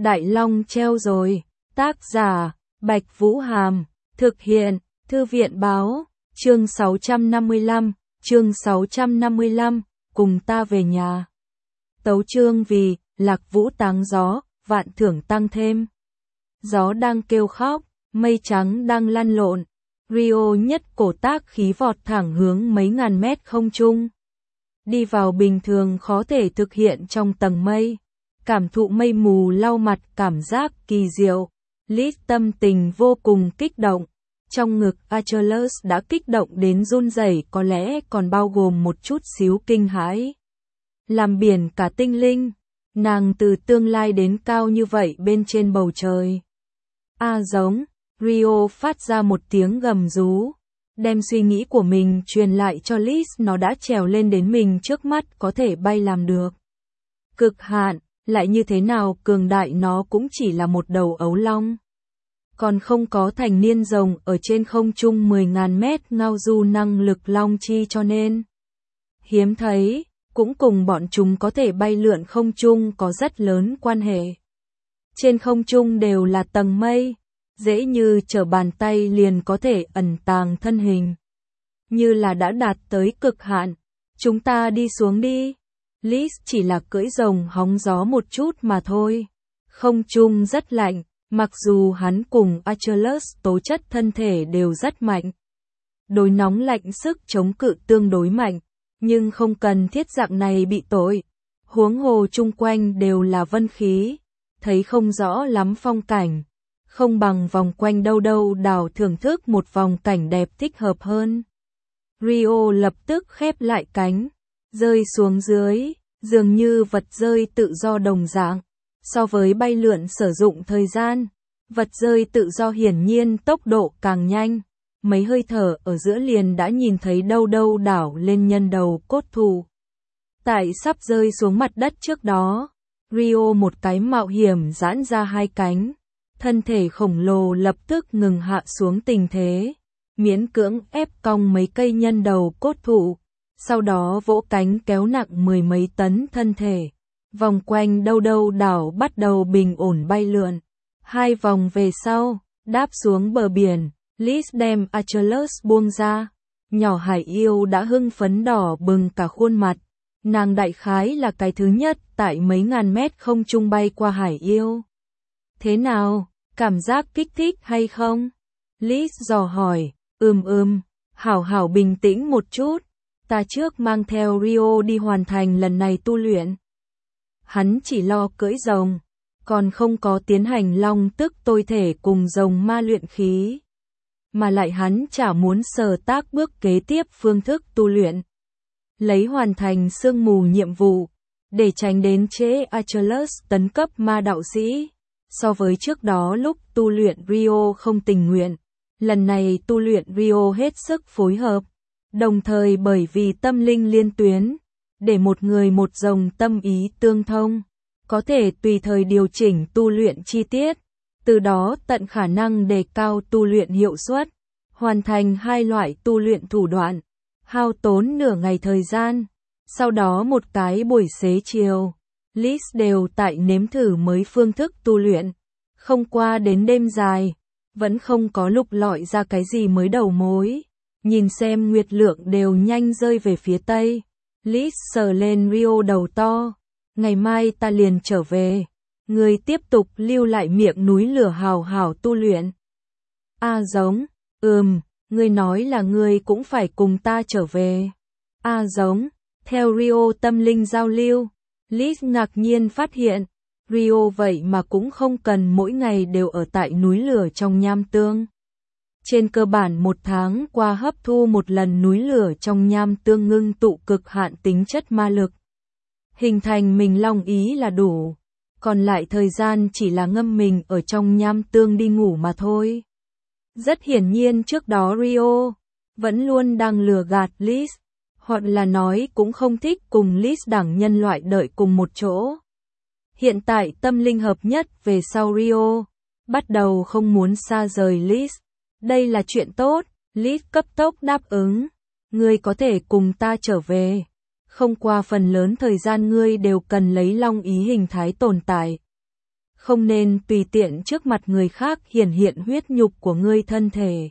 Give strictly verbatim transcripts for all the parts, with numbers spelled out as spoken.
Đại Long treo rồi. Tác giả, Bạch Vũ Hàm. Thực hiện, Thư viện Báo. Chương sáu trăm năm mươi lăm, chương sáu trăm năm mươi lăm, cùng ta về nhà. Tấu chương vì, Lạc Vũ táng gió, vạn thưởng tăng thêm. Gió đang kêu khóc, mây trắng đang lăn lộn. Rio nhất cổ tác khí vọt thẳng hướng mấy ngàn mét không trung. Đi vào bình thường khó thể thực hiện trong tầng mây. Cảm thụ mây mù lau mặt cảm giác kỳ diệu. Liz tâm tình vô cùng kích động. Trong ngực Achilles đã kích động đến run rẩy, có lẽ còn bao gồm một chút xíu kinh hãi. Làm biển cả tinh linh, nàng từ tương lai đến cao như vậy bên trên bầu trời. A giống, Rio phát ra một tiếng gầm rú, đem suy nghĩ của mình truyền lại cho Liz, nó đã trèo lên đến mình trước mắt, có thể bay làm được. Cực hạn, lại như thế nào cường đại nó cũng chỉ là một đầu ấu long. Còn không có thành niên rồng ở trên không trung mười nghìn mét ngao du năng lực long chi, cho nên hiếm thấy, cũng cùng bọn chúng có thể bay lượn không trung có rất lớn quan hệ. Trên không trung đều là tầng mây, dễ như trở bàn tay liền có thể ẩn tàng thân hình. Như là đã đạt tới cực hạn, chúng ta đi xuống đi. Liz chỉ là cưỡi rồng hóng gió một chút mà thôi. Không trung rất lạnh. Mặc dù hắn cùng Achilles tố chất thân thể đều rất mạnh, đối nóng lạnh sức chống cự tương đối mạnh, nhưng không cần thiết dạng này bị tội. Huống hồ chung quanh đều là vân khí, thấy không rõ lắm phong cảnh, không bằng vòng quanh đâu đâu đảo thưởng thức một vòng cảnh đẹp thích hợp hơn. Rio lập tức khép lại cánh, rơi xuống dưới, dường như vật rơi tự do đồng dạng. So với bay lượn sử dụng thời gian, vật rơi tự do hiển nhiên tốc độ càng nhanh. Mấy hơi thở ở giữa liền đã nhìn thấy đâu đâu đảo lên nhân đầu cốt thù. Tại sắp rơi xuống mặt đất trước đó, Rio một cái mạo hiểm giãn ra hai cánh. Thân thể khổng lồ lập tức ngừng hạ xuống tình thế, miễn cưỡng ép cong mấy cây nhân đầu cốt thụ. Sau đó vỗ cánh kéo nặng mười mấy tấn thân thể. Vòng quanh đâu đâu đảo bắt đầu bình ổn bay lượn. Hai vòng về sau, đáp xuống bờ biển, Liz đem Achilles buông ra. Nhỏ hải yêu đã hưng phấn đỏ bừng cả khuôn mặt. Nàng đại khái là cái thứ nhất tại mấy ngàn mét không trung bay qua hải yêu. Thế nào, cảm giác kích thích hay không? Liz dò hỏi. Ừm ừm, hảo hảo bình tĩnh một chút. Ta trước mang theo Rio đi hoàn thành lần này tu luyện. Hắn chỉ lo cưỡi rồng, còn không có tiến hành long tức tôi thể cùng rồng ma luyện khí. Mà lại hắn chả muốn sở tác bước kế tiếp phương thức tu luyện. Lấy hoàn thành sương mù nhiệm vụ, để tránh đến trễ Achilles tấn cấp ma đạo sĩ. So với trước đó lúc tu luyện Rio không tình nguyện, lần này tu luyện Rio hết sức phối hợp. Đồng thời bởi vì tâm linh liên tuyến, để một người một rồng tâm ý tương thông, có thể tùy thời điều chỉnh tu luyện chi tiết, từ đó tận khả năng đề cao tu luyện hiệu suất, hoàn thành hai loại tu luyện thủ đoạn, hao tốn nửa ngày thời gian. Sau đó một cái buổi xế chiều, Liz đều tại nếm thử mới phương thức tu luyện, không qua đến đêm dài, vẫn không có lục lọi ra cái gì mới đầu mối. Nhìn xem nguyệt lượng đều nhanh rơi về phía tây. Liz sờ lên Rio đầu to. Ngày mai ta liền trở về. Ngươi tiếp tục lưu lại miệng núi lửa hào hào tu luyện. A giống. Ừm, ngươi nói là ngươi cũng phải cùng ta trở về. A giống. Theo Rio tâm linh giao lưu, Liz ngạc nhiên phát hiện, Rio vậy mà cũng không cần mỗi ngày đều ở tại núi lửa trong nham tương. Trên cơ bản một tháng qua hấp thu một lần núi lửa trong nham tương ngưng tụ cực hạn tính chất ma lực. Hình thành mình long ý là đủ. Còn lại thời gian chỉ là ngâm mình ở trong nham tương đi ngủ mà thôi. Rất hiển nhiên trước đó Rio vẫn luôn đang lừa gạt Liz. Hoặc là nói cũng không thích cùng Liz đẳng nhân loại đợi cùng một chỗ. Hiện tại tâm linh hợp nhất về sau Rio bắt đầu không muốn xa rời Liz. Đây là chuyện tốt, Liz cấp tốc đáp ứng. Ngươi có thể cùng ta trở về. Không qua phần lớn thời gian ngươi đều cần lấy long ý hình thái tồn tại. không nên tùy tiện trước mặt người khác hiển hiện huyết nhục của ngươi thân thể.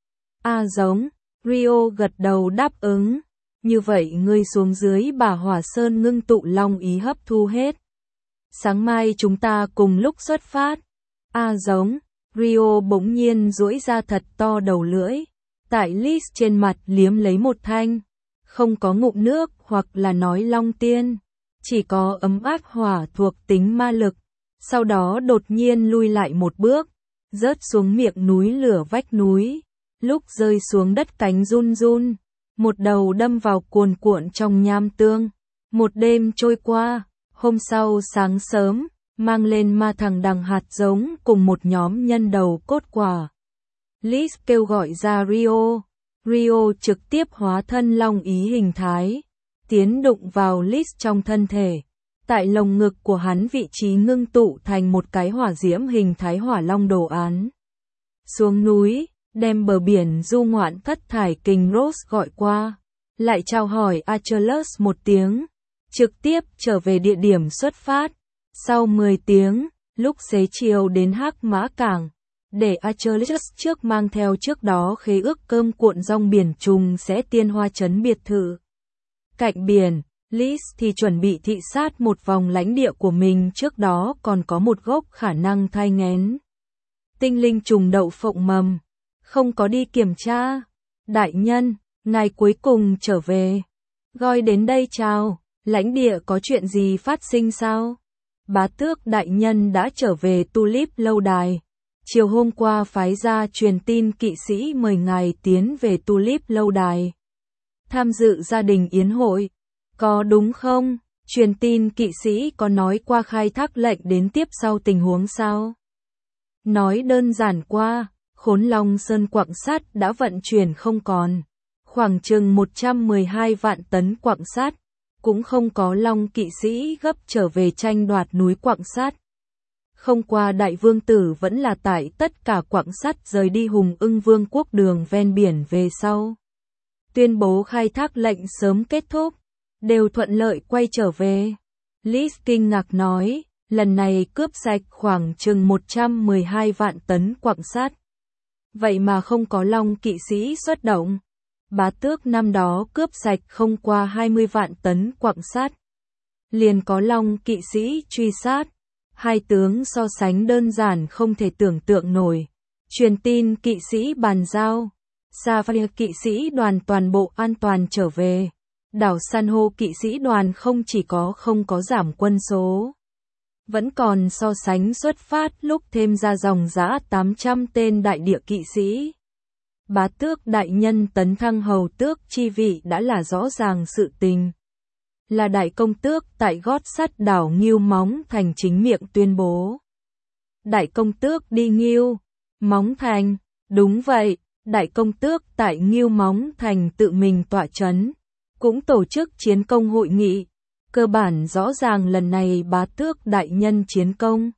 A giống, Rio gật đầu đáp ứng. Như vậy ngươi xuống dưới Bà Hỏa Sơn ngưng tụ long ý hấp thu hết. Sáng mai chúng ta cùng lúc xuất phát. A giống, Rio bỗng nhiên duỗi ra thật to đầu lưỡi. Tại Liz trên mặt liếm lấy một thanh. Không có ngụm nước hoặc là nói long tiên. Chỉ có ấm áp hỏa thuộc tính ma lực. Sau đó đột nhiên lui lại một bước. Rớt xuống miệng núi lửa vách núi. Lúc rơi xuống đất cánh run run. Một đầu đâm vào cuồn cuộn trong nham tương. Một đêm trôi qua. Hôm sau sáng sớm, mang lên ma thằng đằng hạt giống cùng một nhóm nhân đầu cốt quả. Liz kêu gọi ra Rio. Rio trực tiếp hóa thân long ý hình thái. Tiến đụng vào Liz trong thân thể. Tại lồng ngực của hắn vị trí ngưng tụ thành một cái hỏa diễm hình thái hỏa long đồ án. Xuống núi, đem bờ biển du ngoạn thất thải kình Rose gọi qua. Lại chào hỏi Achilles một tiếng. Trực tiếp trở về địa điểm xuất phát. Sau mười tiếng, lúc xế chiều đến Hắc Mã Cảng, để Achilles trước mang theo trước đó khế ước cơm cuộn rong biển trùng sẽ tiên hoa trấn biệt thự. Cạnh biển, Liz thì chuẩn bị thị sát một vòng lãnh địa của mình, trước đó còn có một gốc khả năng thai nghén. Tinh linh trùng đậu phộng mầm, không có đi kiểm tra. Đại nhân, ngài cuối cùng trở về. Gọi đến đây chào. Lãnh địa có chuyện gì phát sinh sao? Bá tước đại nhân đã trở về Tulip lâu đài. Chiều hôm qua phái ra truyền tin kỵ sĩ mời ngài tiến về Tulip lâu đài. Tham dự gia đình yến hội. Có đúng không? Truyền tin kỵ sĩ có nói qua khai thác lệnh đến tiếp sau tình huống sao? Nói đơn giản qua, Khốn Long Sơn quặng sắt đã vận chuyển không còn. Khoảng chừng một trăm mười hai vạn tấn quặng sắt. Cũng không có long kỵ sĩ gấp trở về tranh đoạt núi quặng sắt. Không qua đại vương tử vẫn là tại tất cả quặng sắt rời đi Hùng Ưng Vương quốc đường ven biển về sau. Tuyên bố khai thác lệnh sớm kết thúc, đều thuận lợi quay trở về. Liz kinh ngạc nói, lần này cướp sạch khoảng chừng một trăm mười hai vạn tấn quặng sắt. Vậy mà không có long kỵ sĩ xuất động. Bá tước năm đó cướp sạch không qua hai mươi vạn tấn quặng sắt. Liền có long kỵ sĩ truy sát. Hai tướng so sánh đơn giản không thể tưởng tượng nổi. Truyền tin kỵ sĩ bàn giao. Sapphire kỵ sĩ đoàn toàn bộ an toàn trở về. Đảo San hô kỵ sĩ đoàn không chỉ có không có giảm quân số. Vẫn còn so sánh xuất phát lúc thêm ra dòng dã tám trăm tên đại địa kỵ sĩ. Bá tước đại nhân tấn thăng hầu tước chi vị đã là rõ ràng sự tình. Là đại công tước tại gót sắt đảo Ngưu Móng Thành chính miệng tuyên bố. Đại công tước đi Ngưu Móng Thành, đúng vậy, đại công tước tại Ngưu Móng Thành tự mình tọa chấn, cũng tổ chức chiến công hội nghị. Cơ bản rõ ràng lần này bá tước đại nhân chiến công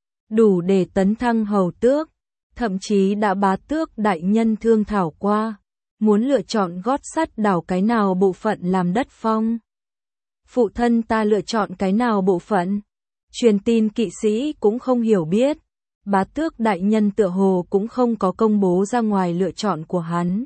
đủ để tấn thăng hầu tước. Thậm chí đã bá tước đại nhân thương thảo qua, muốn lựa chọn gót sắt đảo cái nào bộ phận làm đất phong. Phụ thân ta lựa chọn cái nào bộ phận? Truyền tin kỵ sĩ cũng không hiểu biết. Bá tước đại nhân tựa hồ cũng không có công bố ra ngoài lựa chọn của hắn.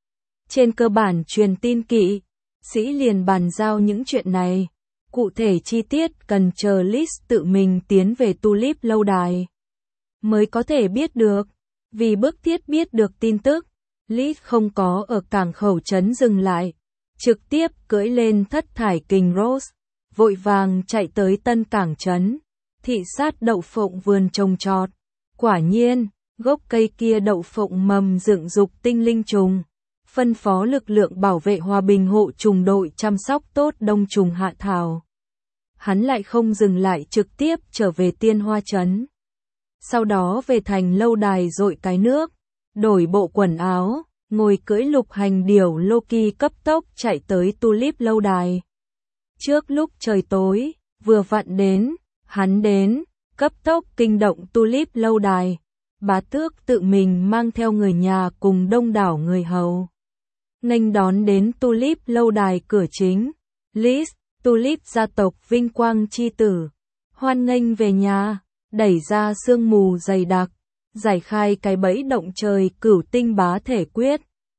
Trên cơ bản truyền tin kỵ sĩ liền bàn giao những chuyện này. Cụ thể chi tiết cần chờ Liz tự mình tiến về Tulip lâu đài mới có thể biết được. Vì bức thiết biết được tin tức, Liz không có ở cảng khẩu trấn dừng lại, trực tiếp cưỡi lên thất thải kình Rose, vội vàng chạy tới tân cảng trấn, thị sát đậu phộng vườn trồng trọt. Quả nhiên, gốc cây kia đậu phộng mầm dựng dục tinh linh trùng, phân phó lực lượng bảo vệ hòa bình hộ trùng đội chăm sóc tốt đông trùng hạ thảo. Hắn lại không dừng lại, trực tiếp trở về Tiên Hoa trấn. Sau đó về thành lâu đài dội cái nước, đổi bộ quần áo, ngồi cưỡi lục hành điểu Loki cấp tốc chạy tới Tulip lâu đài. Trước lúc trời tối, vừa vặn đến, hắn đến, cấp tốc kinh động Tulip lâu đài. Bá tước tự mình mang theo người nhà cùng đông đảo người hầu. Nghênh đón đến Tulip lâu đài cửa chính. Liz, Tulip gia tộc vinh quang chi tử. Hoan nghênh về nhà. đẩy ra sương mù dày đặc, giải khai cái bẫy động trời cửu tinh bá thể quyết,